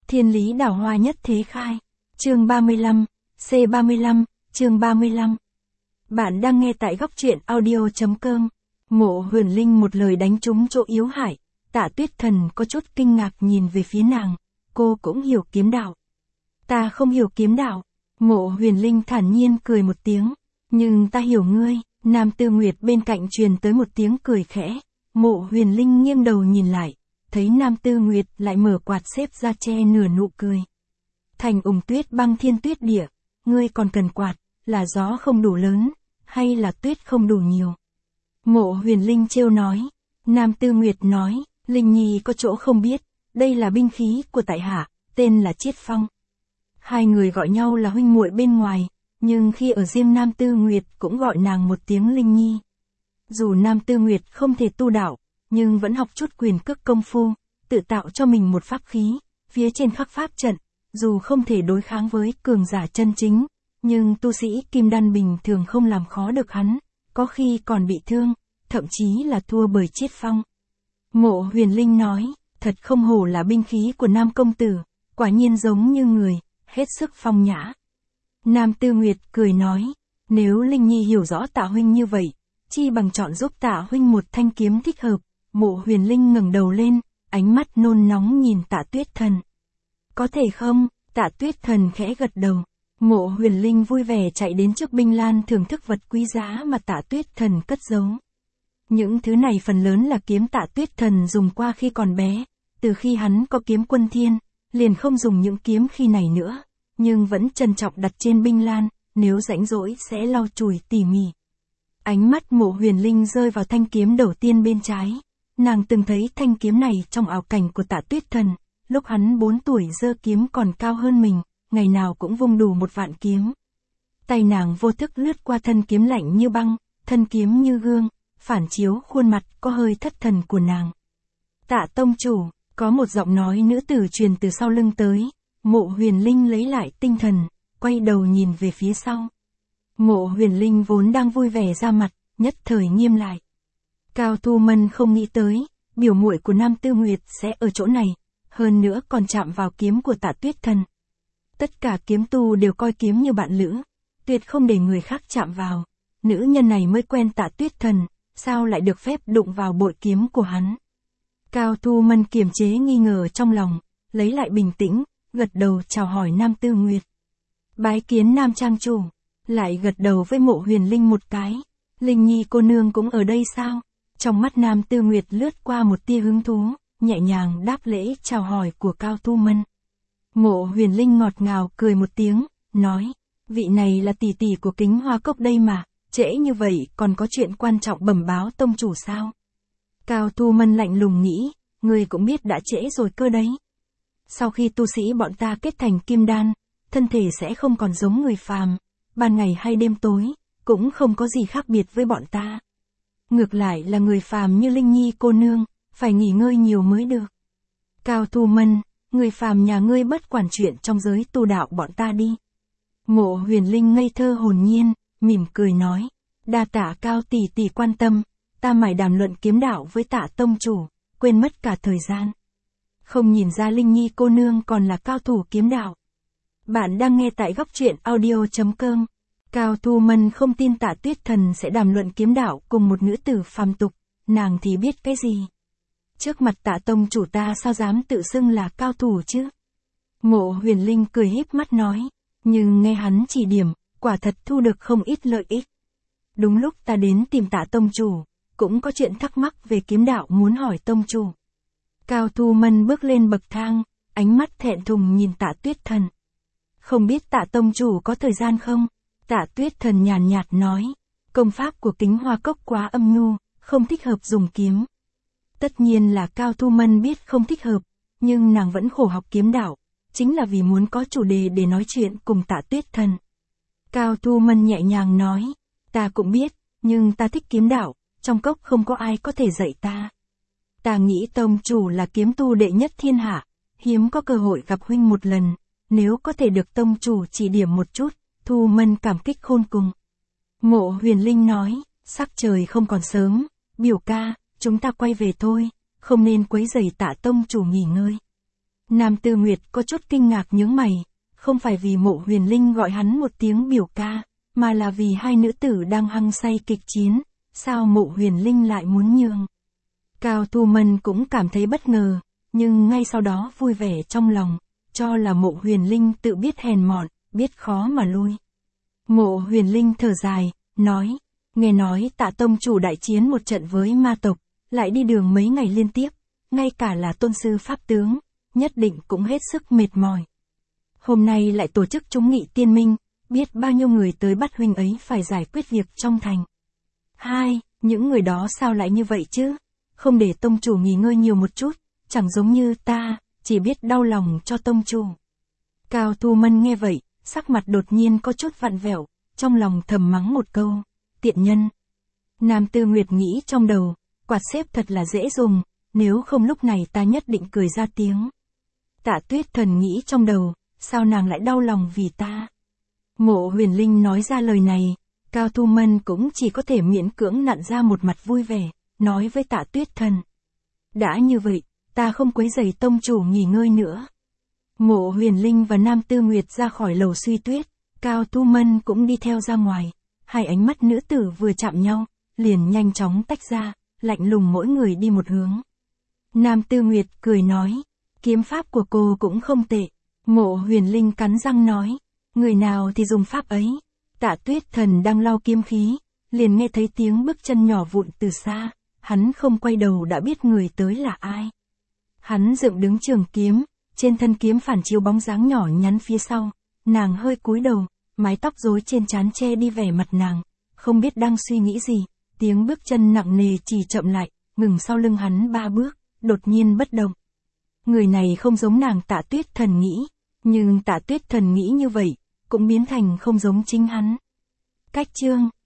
Thiên lý đào hoa nhất thế khai. Chương 35, C35, chương 35. Bạn đang nghe tại góc truyện audio.com. Mộ Huyền Linh một lời đánh trúng chỗ yếu hại. Tạ Tuyết Thần có chút kinh ngạc nhìn về phía nàng. Cô cũng hiểu kiếm đạo. Ta không hiểu kiếm đạo. Mộ Huyền Linh thản nhiên cười một tiếng. Nhưng ta hiểu ngươi. Nam Tư Nguyệt bên cạnh truyền tới một tiếng cười khẽ. Mộ Huyền Linh nghiêng đầu nhìn lại. Thấy Nam Tư Nguyệt lại mở quạt xếp ra che nửa nụ cười. Thành ủng tuyết băng thiên tuyết địa. Ngươi còn cần quạt, là gió không đủ lớn, hay là tuyết không đủ nhiều? Mộ Huyền Linh trêu nói. Nam Tư Nguyệt nói, Linh Nhi có chỗ không biết, đây là binh khí của tại hạ, tên là Chiết Phong. Hai người gọi nhau là huynh muội bên ngoài, nhưng khi ở riêng Nam Tư Nguyệt cũng gọi nàng một tiếng Linh Nhi. Dù Nam Tư Nguyệt không thể tu đạo, nhưng vẫn học chút quyền cước công phu, tự tạo cho mình một pháp khí, phía trên khắc pháp trận, dù không thể đối kháng với cường giả chân chính, nhưng tu sĩ kim đan bình thường không làm khó được hắn, có khi còn bị thương, thậm chí là thua bởi Chiết Phong. Mộ Huyền Linh nói, thật không hổ là binh khí của Nam công tử, quả nhiên giống như người, hết sức phong nhã. Nam Tư Nguyệt cười nói, nếu Linh Nhi hiểu rõ Tạ huynh như vậy, chi bằng chọn giúp Tạ huynh một thanh kiếm thích hợp. Mộ Huyền Linh ngẩng đầu lên, ánh mắt nôn nóng nhìn Tạ Tuyết Thần. Có thể không? Tạ Tuyết Thần khẽ gật đầu. Mộ Huyền Linh vui vẻ chạy đến trước binh lan thưởng thức vật quý giá mà Tạ Tuyết Thần cất giấu. Những thứ này phần lớn là kiếm Tạ Tuyết Thần dùng qua khi còn bé, từ khi hắn có kiếm Quân Thiên, liền không dùng những kiếm khi này nữa, nhưng vẫn trân trọng đặt trên binh lan, nếu rãnh rỗi sẽ lau chùi tỉ mỉ. Ánh mắt Mộ Huyền Linh rơi vào thanh kiếm đầu tiên bên trái. Nàng từng thấy thanh kiếm này trong ảo cảnh của Tạ Tuyết Thần, lúc hắn 4 tuổi giơ kiếm còn cao hơn mình, ngày nào cũng vung đủ 1.000 kiếm. Tay nàng vô thức lướt qua thân kiếm lạnh như băng, thân kiếm như gương, phản chiếu khuôn mặt có hơi thất thần của nàng. Tạ tông chủ, có một giọng nói nữ tử truyền từ sau lưng tới. Mộ Huyền Linh lấy lại tinh thần, quay đầu nhìn về phía sau. Mộ Huyền Linh vốn đang vui vẻ ra mặt, nhất thời nghiêm lại. Cao Thu Mân không nghĩ tới, biểu muội của Nam Tư Nguyệt sẽ ở chỗ này, hơn nữa còn chạm vào kiếm của Tạ Tuyết Thần. Tất cả kiếm tu đều coi kiếm như bạn lữ, tuyệt không để người khác chạm vào. Nữ nhân này mới quen Tạ Tuyết Thần, sao lại được phép đụng vào bội kiếm của hắn? Cao Thu Mân kiềm chế nghi ngờ trong lòng, lấy lại bình tĩnh, gật đầu chào hỏi Nam Tư Nguyệt. Bái kiến Nam trang chủ, lại gật đầu với Mộ Huyền Linh một cái. Linh Nhi cô nương cũng ở đây sao? Trong mắt Nam Tư Nguyệt lướt qua một tia hứng thú, nhẹ nhàng đáp lễ chào hỏi của Cao Thu Mân. Mộ Huyền Linh ngọt ngào cười một tiếng, nói, vị này là tỷ tỷ của Kính Hoa Cốc đây mà, trễ như vậy còn có chuyện quan trọng bẩm báo tông chủ sao? Cao Thu Mân lạnh lùng nghĩ, người cũng biết đã trễ rồi cơ đấy. Sau khi tu sĩ bọn ta kết thành kim đan, thân thể sẽ không còn giống người phàm, ban ngày hay đêm tối, cũng không có gì khác biệt với bọn ta. Ngược lại là người phàm như Linh Nhi cô nương, phải nghỉ ngơi nhiều mới được. Cao Thu Mân, người phàm nhà ngươi bất quản chuyện trong giới tu đạo bọn ta đi. Mộ Huyền Linh ngây thơ hồn nhiên, mỉm cười nói, đa tạ Cao tỷ tỷ quan tâm, ta mải đàm luận kiếm đạo với Tạ tông chủ, quên mất cả thời gian. Không nhìn ra Linh Nhi cô nương còn là cao thủ kiếm đạo. Bạn đang nghe tại góc truyện audio.com. Cao Thu Mân không tin Tạ Tuyết Thần sẽ đàm luận kiếm đạo cùng một nữ tử phàm tục, nàng thì biết cái gì. Trước mặt Tạ tông chủ ta sao dám tự xưng là cao thủ chứ? Mộ Huyền Linh cười híp mắt nói, nhưng nghe hắn chỉ điểm, quả thật thu được không ít lợi ích. Đúng lúc ta đến tìm Tạ tông chủ, cũng có chuyện thắc mắc về kiếm đạo muốn hỏi tông chủ. Cao Thu Mân bước lên bậc thang, ánh mắt thẹn thùng nhìn Tạ Tuyết Thần. Không biết Tạ tông chủ có thời gian không? Tạ Tuyết Thần nhàn nhạt nói, công pháp của Kính Hoa Cốc quá âm nhu, không thích hợp dùng kiếm. Tất nhiên là Cao Thu Mân biết không thích hợp, nhưng nàng vẫn khổ học kiếm đạo, chính là vì muốn có chủ đề để nói chuyện cùng Tạ Tuyết Thần. Cao Thu Mân nhẹ nhàng nói, ta cũng biết, nhưng ta thích kiếm đạo, trong cốc không có ai có thể dạy ta. Ta nghĩ tông chủ là kiếm tu đệ nhất thiên hạ, hiếm có cơ hội gặp huynh một lần, nếu có thể được tông chủ chỉ điểm một chút, Thu Mân cảm kích khôn cùng. Mộ Huyền Linh nói, sắc trời không còn sớm, biểu ca, chúng ta quay về thôi, không nên quấy rầy Tạ tông chủ nghỉ ngơi. Nam Tư Nguyệt có chút kinh ngạc nhướng mày, không phải vì Mộ Huyền Linh gọi hắn một tiếng biểu ca, mà là vì hai nữ tử đang hăng say kịch chiến, sao Mộ Huyền Linh lại muốn nhường. Cao Thu Mân cũng cảm thấy bất ngờ, nhưng ngay sau đó vui vẻ trong lòng, cho là Mộ Huyền Linh tự biết hèn mọn, biết khó mà lui. Mộ Huyền Linh thở dài, nói, nghe nói Tạ tông chủ đại chiến một trận với ma tộc, lại đi đường mấy ngày liên tiếp, ngay cả là tôn sư pháp tướng, nhất định cũng hết sức mệt mỏi. Hôm nay lại tổ chức chúng nghị tiên minh, biết bao nhiêu người tới bắt huynh ấy phải giải quyết việc trong thành. Hai, những người đó sao lại như vậy chứ? Không để tông chủ nghỉ ngơi nhiều một chút, chẳng giống như ta, chỉ biết đau lòng cho tông chủ. Cao Thu Mân nghe vậy, sắc mặt đột nhiên có chút vặn vẹo, trong lòng thầm mắng một câu, tiện nhân. Nam Tư Nguyệt nghĩ trong đầu, quạt xếp thật là dễ dùng, nếu không lúc này ta nhất định cười ra tiếng. Tạ Tuyết Thần nghĩ trong đầu, sao nàng lại đau lòng vì ta? Mộ Huyền Linh nói ra lời này, Cao Thu Mân cũng chỉ có thể miễn cưỡng nặn ra một mặt vui vẻ, nói với Tạ Tuyết Thần. Đã như vậy, ta không quấy rầy tông chủ nghỉ ngơi nữa. Mộ Huyền Linh và Nam Tư Nguyệt ra khỏi lầu suy tuyết, Cao Thu Mân cũng đi theo ra ngoài, hai ánh mắt nữ tử vừa chạm nhau, liền nhanh chóng tách ra, lạnh lùng mỗi người đi một hướng. Nam Tư Nguyệt cười nói, kiếm pháp của cô cũng không tệ. Mộ Huyền Linh cắn răng nói, người nào thì dùng pháp ấy. Tạ Tuyết Thần đang lau kiếm khí, liền nghe thấy tiếng bước chân nhỏ vụn từ xa, hắn không quay đầu đã biết người tới là ai. Hắn dựng đứng trường kiếm, trên thân kiếm phản chiếu bóng dáng nhỏ nhắn phía sau, nàng hơi cúi đầu, mái tóc rối trên trán che đi vẻ mặt nàng, không biết đang suy nghĩ gì, tiếng bước chân nặng nề chỉ chậm lại, ngừng sau lưng hắn 3 bước, đột nhiên bất động. Người này không giống nàng Tạ Tuyết Thần nghĩ, nhưng Tạ Tuyết Thần nghĩ như vậy, cũng biến thành không giống chính hắn. Cách chương